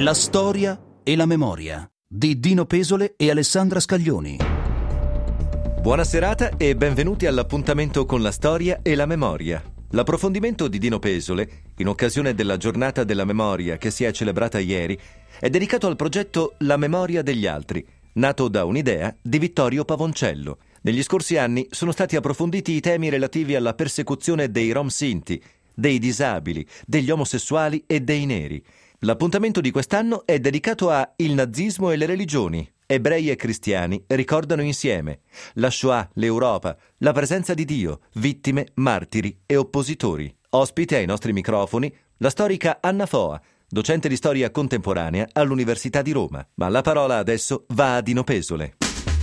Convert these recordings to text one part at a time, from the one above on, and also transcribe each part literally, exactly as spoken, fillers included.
La storia e la memoria di Dino Pesole e Alessandra Scaglioni. Buona serata e benvenuti all'appuntamento con la storia e la memoria. L'approfondimento di Dino Pesole, in occasione della giornata della memoria che si è celebrata ieri, è dedicato al progetto La memoria degli altri, nato da un'idea di Vittorio Pavoncello. Negli scorsi anni sono stati approfonditi i temi relativi alla persecuzione dei Rom Sinti, dei disabili, degli omosessuali e dei neri. L'appuntamento di quest'anno è dedicato a il nazismo e le religioni. Ebrei e cristiani ricordano insieme la Shoah, l'Europa, la presenza di Dio, vittime, martiri e oppositori. Ospite ai nostri microfoni la storica Anna Foa, docente di storia contemporanea all'Università di Roma. Ma la parola adesso va a Dino Pesole.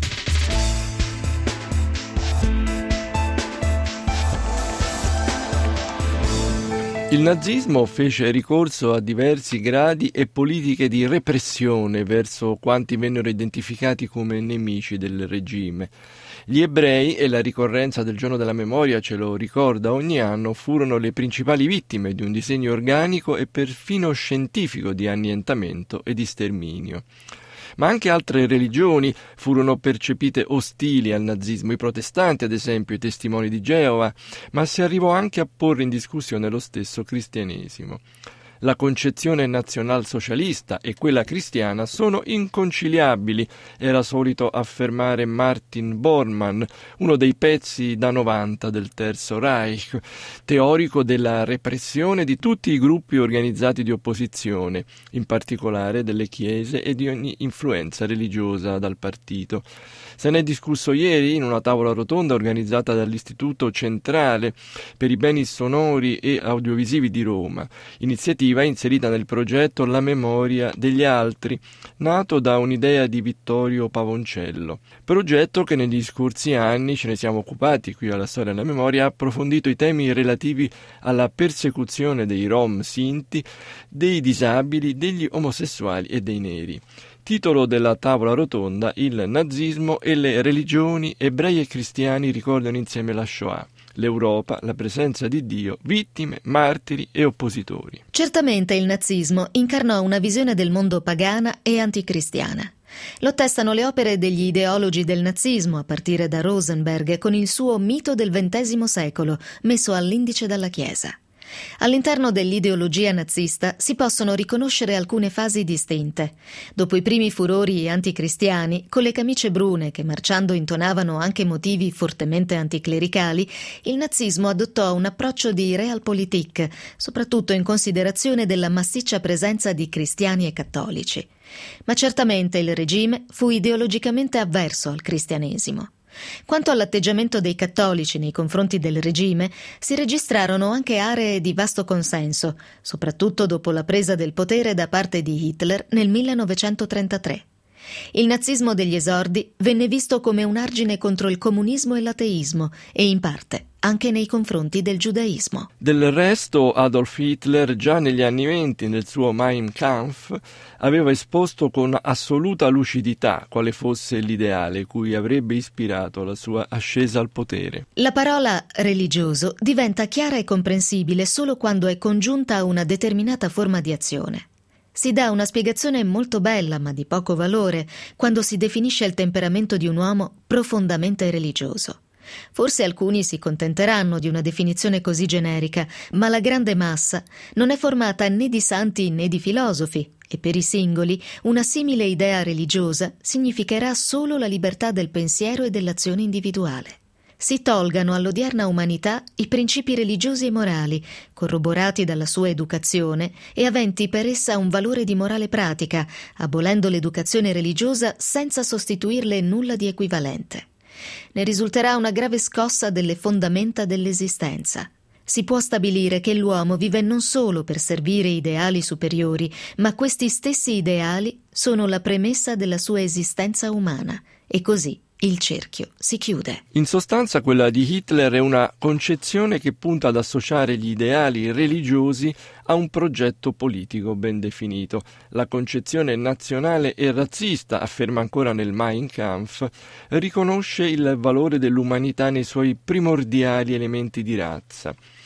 Il nazismo fece ricorso a diversi gradi e politiche di repressione verso quanti vennero identificati come nemici del regime. Gli ebrei, e la ricorrenza del giorno della memoria ce lo ricorda ogni anno, furono le principali vittime di un disegno organico e perfino scientifico di annientamento e di sterminio. Ma anche altre religioni furono percepite ostili al nazismo, i protestanti ad esempio, i testimoni di Geova, ma si arrivò anche a porre in discussione lo stesso cristianesimo. La concezione nazionalsocialista e quella cristiana sono inconciliabili, era solito affermare Martin Bormann, uno dei pezzi da novanta del Terzo Reich, teorico della repressione di tutti i gruppi organizzati di opposizione, in particolare delle chiese e di ogni influenza religiosa dal partito. Se ne è discusso ieri in una tavola rotonda organizzata dall'Istituto Centrale per i Beni Sonori e Audiovisivi di Roma, iniziativa inserita nel progetto La memoria degli altri, nato da un'idea di Vittorio Pavoncello. Progetto che negli scorsi anni, ce ne siamo occupati qui alla Storia della Memoria, ha approfondito i temi relativi alla persecuzione dei Rom Sinti, dei disabili, degli omosessuali e dei neri. Titolo della tavola rotonda: il nazismo e le religioni, ebrei e cristiani ricordano insieme la Shoah. L'Europa, la presenza di Dio, vittime, martiri e oppositori. Certamente il nazismo incarnò una visione del mondo pagana e anticristiana. Lo attestano le opere degli ideologi del nazismo, a partire da Rosenberg con il suo mito del ventesimo secolo, messo all'indice dalla Chiesa. All'interno dell'ideologia nazista si possono riconoscere alcune fasi distinte. Dopo i primi furori anticristiani, con le camicie brune che marciando intonavano anche motivi fortemente anticlericali, il nazismo adottò un approccio di realpolitik, soprattutto in considerazione della massiccia presenza di cristiani e cattolici. Ma certamente il regime fu ideologicamente avverso al cristianesimo. Quanto all'atteggiamento dei cattolici nei confronti del regime, si registrarono anche aree di vasto consenso, soprattutto dopo la presa del potere da parte di Hitler nel millenovecentotrentatré. Il nazismo degli esordi venne visto come un argine contro il comunismo e l'ateismo e, in parte, anche nei confronti del giudaismo. Del resto, Adolf Hitler, già negli anni venti, nel suo Mein Kampf, aveva esposto con assoluta lucidità quale fosse l'ideale cui avrebbe ispirato la sua ascesa al potere. La parola religioso diventa chiara e comprensibile solo quando è congiunta a una determinata forma di azione. Si dà una spiegazione molto bella, ma di poco valore, quando si definisce il temperamento di un uomo profondamente religioso. Forse alcuni si contenteranno di una definizione così generica, ma la grande massa non è formata né di santi né di filosofi, e per i singoli una simile idea religiosa significherà solo la libertà del pensiero e dell'azione individuale. Si tolgano all'odierna umanità i principi religiosi e morali, corroborati dalla sua educazione e aventi per essa un valore di morale pratica, abolendo l'educazione religiosa senza sostituirle nulla di equivalente. Ne risulterà una grave scossa delle fondamenta dell'esistenza. Si può stabilire che l'uomo vive non solo per servire ideali superiori, ma questi stessi ideali sono la premessa della sua esistenza umana, e così il cerchio si chiude. In sostanza, quella di Hitler è una concezione che punta ad associare gli ideali religiosi a un progetto politico ben definito. La concezione nazionale e razzista, afferma ancora nel Mein Kampf, riconosce il valore dell'umanità nei suoi primordiali elementi di razza.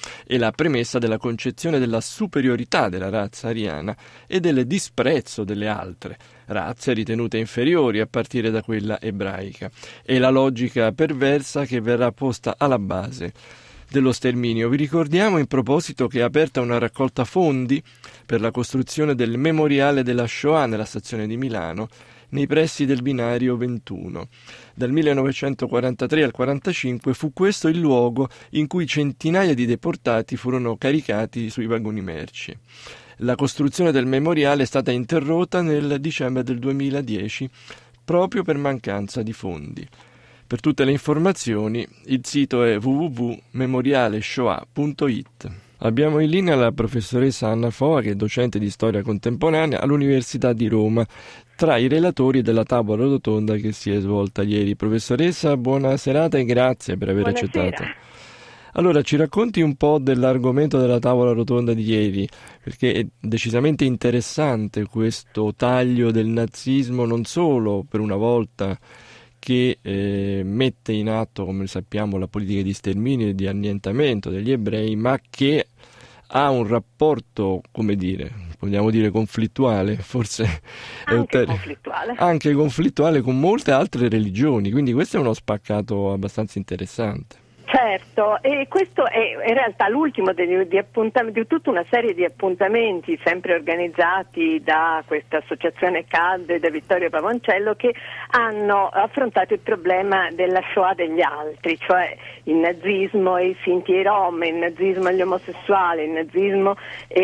e la premessa della concezione della superiorità della razza ariana e del disprezzo delle altre razze ritenute inferiori a partire da quella ebraica, e la logica perversa che verrà posta alla base dello sterminio. Vi ricordiamo in proposito che è aperta una raccolta fondi per la costruzione del memoriale della Shoah nella stazione di Milano, nei pressi del binario ventuno. Dal millenovecentoquarantatré al quarantacinque fu questo il luogo in cui centinaia di deportati furono caricati sui vagoni merci. La costruzione del memoriale è stata interrotta nel dicembre del duemiladieci proprio per mancanza di fondi. Per tutte le informazioni il sito è w w w punto memorialeshoah punto i t. Abbiamo in linea la professoressa Anna Foa, che è docente di storia contemporanea all'Università di Roma, tra i relatori della tavola rotonda che si è svolta ieri. Professoressa, buona serata e grazie per aver Buonasera. accettato. Allora, ci racconti un po' dell'argomento della tavola rotonda di ieri, perché è decisamente interessante questo taglio del nazismo, non solo per una volta che eh, mette in atto, come sappiamo, la politica di sterminio e di annientamento degli ebrei, ma che ha un rapporto, come dire, vogliamo dire conflittuale, forse anche è un ter- conflittuale. anche conflittuale con molte altre religioni, quindi questo è uno spaccato abbastanza interessante. Certo, e questo è in realtà l'ultimo degli, di, appuntam- di tutta una serie di appuntamenti sempre organizzati da questa associazione C A D e da Vittorio Pavoncello, che hanno affrontato il problema della Shoah degli altri, cioè il nazismo e i Sinti e i Rom, il nazismo e gli omosessuali, il nazismo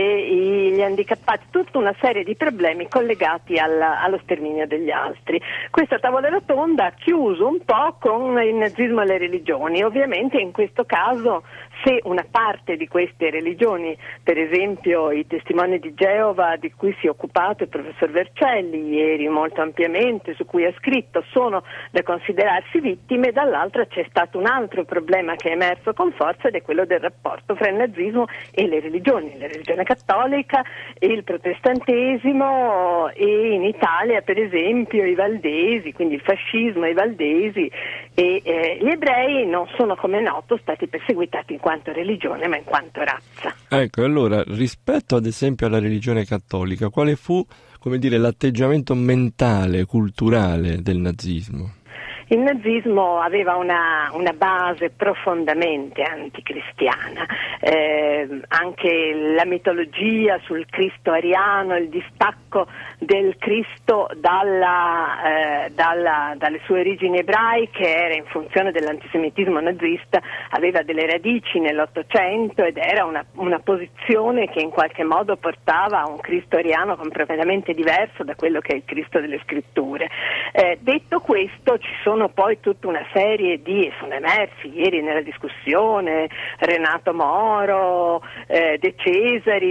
e gli handicappati, tutta una serie di problemi collegati alla, allo sterminio degli altri. Questa tavola rotonda ha chiuso un po' con il nazismo e le religioni. Ovviamente in questo caso, se una parte di queste religioni, per esempio i testimoni di Geova di cui si è occupato il professor Vercelli ieri molto ampiamente, su cui ha scritto, sono da considerarsi vittime, dall'altra c'è stato un altro problema che è emerso con forza, ed è quello del rapporto fra il nazismo e le religioni, la religione cattolica e il protestantesimo, e in Italia per esempio i valdesi, quindi il fascismo e i valdesi, e eh, gli ebrei non sono, come noto, stati perseguitati in quanto religione ma in quanto razza. Ecco, allora, rispetto ad esempio alla religione cattolica, quale fu, come dire, l'atteggiamento mentale, culturale del nazismo? Il nazismo aveva una, una base profondamente anticristiana, eh, anche la mitologia sul Cristo ariano, il distacco del Cristo dalla, eh, dalla, dalle sue origini ebraiche era in funzione dell'antisemitismo nazista, aveva delle radici nell'Ottocento ed era una, una posizione che in qualche modo portava a un Cristo ariano completamente diverso da quello che è il Cristo delle scritture. Eh, detto questo, ci sono poi tutta una serie di, sono emersi ieri nella discussione, Renato Moro, eh, De Cesaris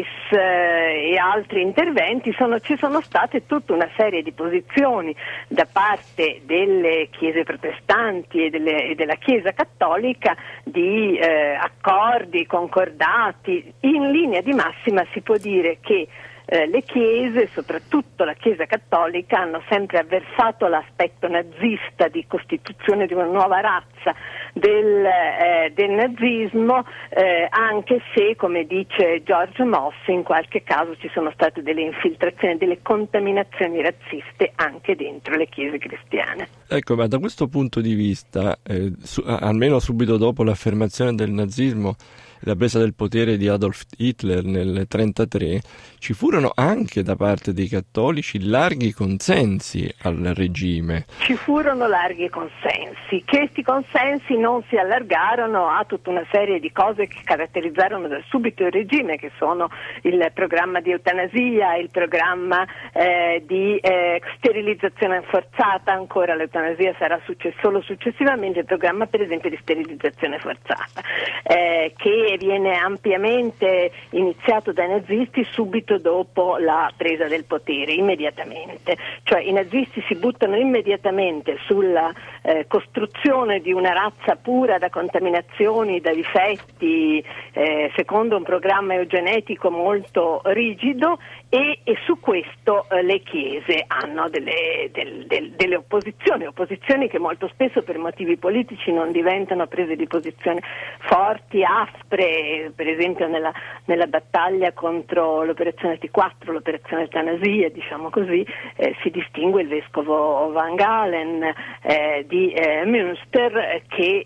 eh, e altri interventi, sono, ci sono state tutta una serie di posizioni da parte delle chiese protestanti e, delle, e della Chiesa cattolica di eh, accordi, concordati. In linea di massima si può dire che Eh, le chiese, soprattutto la Chiesa cattolica, hanno sempre avversato l'aspetto nazista di costituzione di una nuova razza del, eh, del nazismo, eh, anche se, come dice George Moss, in qualche caso ci sono state delle infiltrazioni, delle contaminazioni razziste anche dentro le chiese cristiane. Ecco, ma da questo punto di vista, eh, su, almeno subito dopo l'affermazione del nazismo, la presa del potere di Adolf Hitler nel trentatré, ci furono anche da parte dei cattolici larghi consensi al regime. Ci furono larghi consensi. Questi consensi non si allargarono a tutta una serie di cose che caratterizzarono da subito il regime, che sono il programma di eutanasia, il programma eh, di eh, sterilizzazione forzata, ancora l'eutanasia sarà succe- solo successivamente, il programma per esempio di sterilizzazione forzata, eh, che viene ampiamente iniziato dai nazisti subito dopo la presa del potere, immediatamente. Cioè i nazisti si buttano immediatamente sulla eh, costruzione di una razza pura da contaminazioni, da difetti, eh, secondo un programma eugenetico molto rigido, e, e su questo eh, le chiese hanno delle, del, del, delle opposizioni, opposizioni che molto spesso per motivi politici non diventano prese di posizione forti, aspre, sempre, per esempio nella, nella battaglia contro l'operazione T quattro, l'operazione Eutanasia, diciamo così, eh, si distingue il vescovo Van Galen eh, di eh, Münster, che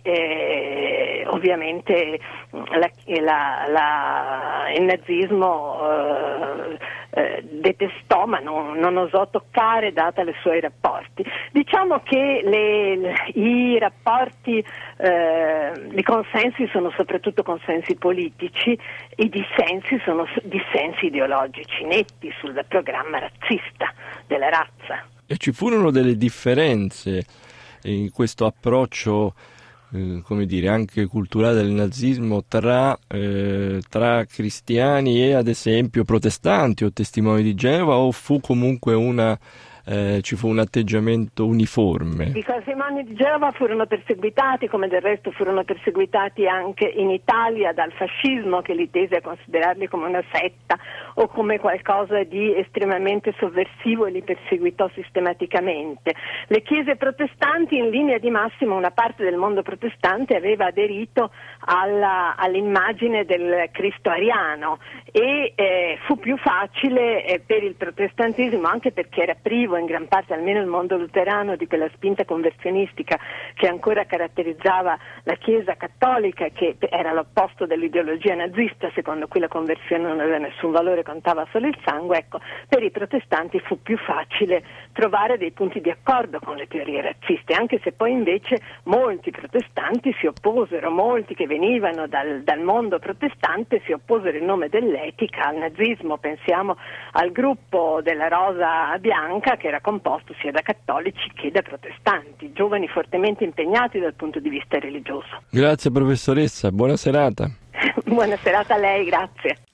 eh, ovviamente la, la, la, il nazismo eh, eh, detestò, ma non, non osò toccare data le sue rapporti. Diciamo che le, le, i rapporti, eh, i consensi sono soprattutto consensi politici, i dissensi sono dissensi ideologici netti sul programma razzista della razza. E ci furono delle differenze in questo approccio, eh, come dire, anche culturale del nazismo tra, eh, tra cristiani e ad esempio protestanti o testimoni di Geova, o fu comunque una Eh, ci fu un atteggiamento uniforme? I testimoni di Geova furono perseguitati, come del resto furono perseguitati anche in Italia dal fascismo, che li tese a considerarli come una setta o come qualcosa di estremamente sovversivo e li perseguitò sistematicamente. Le chiese protestanti, in linea di massima una parte del mondo protestante aveva aderito alla, all'immagine del Cristo ariano e eh, fu più facile eh, per il protestantesimo, anche perché era privo in gran parte, almeno il mondo luterano, di quella spinta converzionistica che ancora caratterizzava la Chiesa cattolica, che era l'opposto dell'ideologia nazista, secondo cui la conversione non aveva nessun valore, contava solo il sangue. Ecco, per i protestanti fu più facile trovare dei punti di accordo con le teorie razziste, anche se poi invece molti protestanti si opposero, molti che venivano dal, dal mondo protestante si opposero in nome dell'etica al nazismo. Pensiamo al gruppo della Rosa Bianca, che era composto sia da cattolici che da protestanti, giovani fortemente impegnati dal punto di vista religioso. Grazie professoressa, buona serata. Buona serata a lei, grazie.